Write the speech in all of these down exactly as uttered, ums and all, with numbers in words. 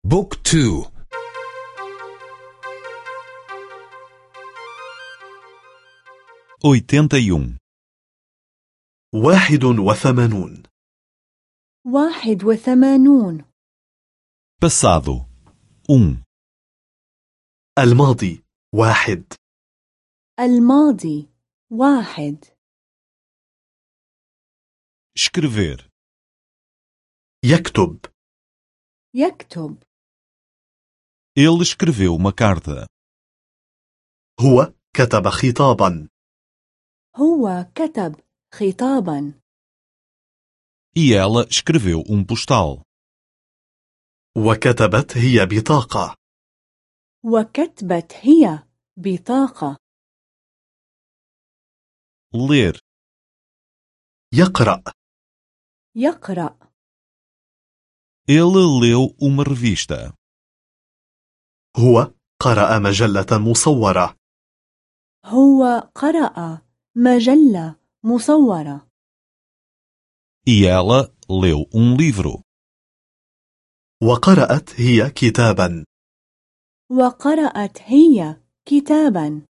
بوك تو. oitenta e um. واحد وثمانون. واحد وثمانون. Passado. Um. الماضي واحد. الماضي واحد. Escrever. يكتب. يكتب. Ele escreveu uma carta. هو كتب خطابا. هو كتب خطابا. E ela escreveu um postal. وكتبت هي بطاقة. وكتبت هي بطاقة. Ler. يقرأ. يقرأ. Ele leu uma revista. هو قرأ مجلة مصورة. هو قرأ مجلة مصورة. E ela leu um livro. وقرأت هي كتابا. وقرأت هي كتابا.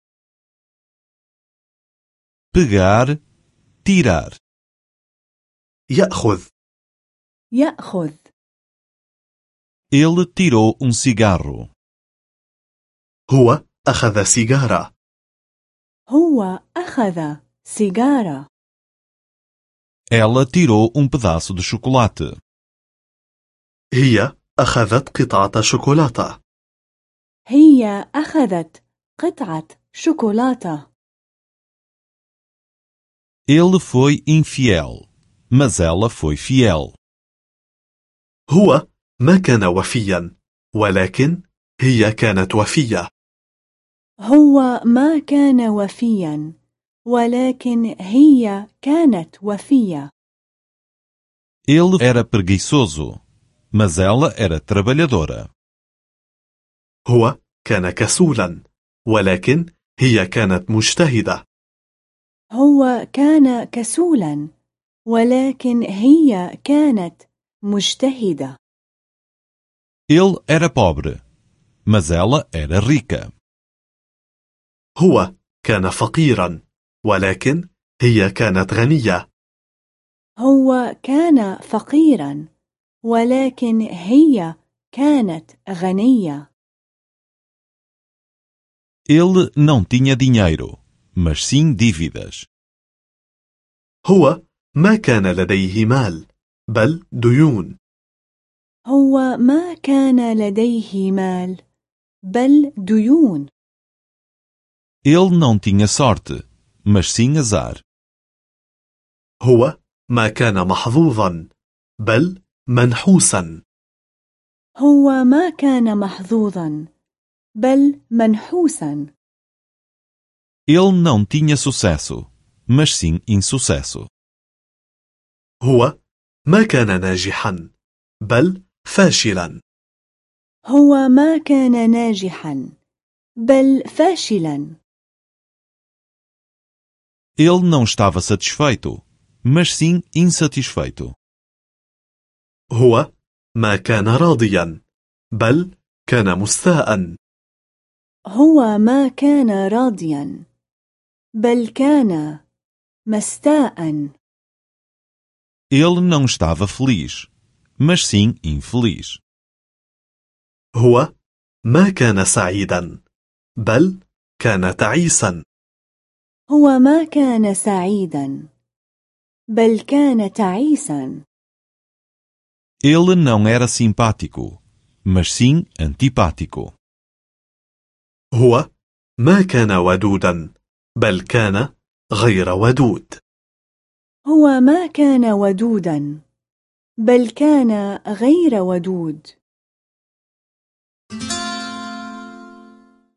Pegar. Tirar. يأخذ. يأخذ. Ele tirou um cigarro. هو أخذ سيجارة. هو أخذ سيجارة. Ela tirou um pedaço de chocolate. هي أخذت قطعة شوكولاتة. هي أخذت قطعة شوكولاتة. Ele foi infiel, mas ela foi fiel. هو ما كان وفيا، ولكن هي كانت وفية. هو ما كان وفيا، ولكن هي كانت وفية. Ele era preguiçoso, mas ela era trabalhadora. هو كان كسولا، ولكن هي كانت مجتهدة. هو كان كسولا، ولكن هي كانت مجتهدة. Ele era pobre, mas ela era rica. هو كان فقيرا، ولكن هي كانت غنية. هو كان فقيرا، ولكن هي كانت غنية. Ele não tinha dinheiro, mas sim dívidas. هو ما كان لديه مال، بل ديون. هو ما كان لديه مال، بل ديون. Ele não tinha sorte, mas sim azar. هو ما كان محظوظا، بل منحوسا. هو ما كان محظوظا، بل منحوسا. Ele não tinha sucesso, mas sim insucesso. هو ما كان ناجحا، بل فاشلا. هو ما كان ناجحا، بل فاشلا. Ele não estava satisfeito, mas sim insatisfeito. هو ما كان راضيا، بل كان مستاء. هو ما كان راضيا، بل كان مستاء. Ele não estava feliz, mas sim infeliz. هو ما كان سعيدا، بل كان تعيسا. هو ما كان سعيدا، بل كان تعيسا. Ele não era simpático, mas sim antipático. هو ما كان ودودا، بل كان غير ودود. هو ما كان ودودا، بل كان غير ودود.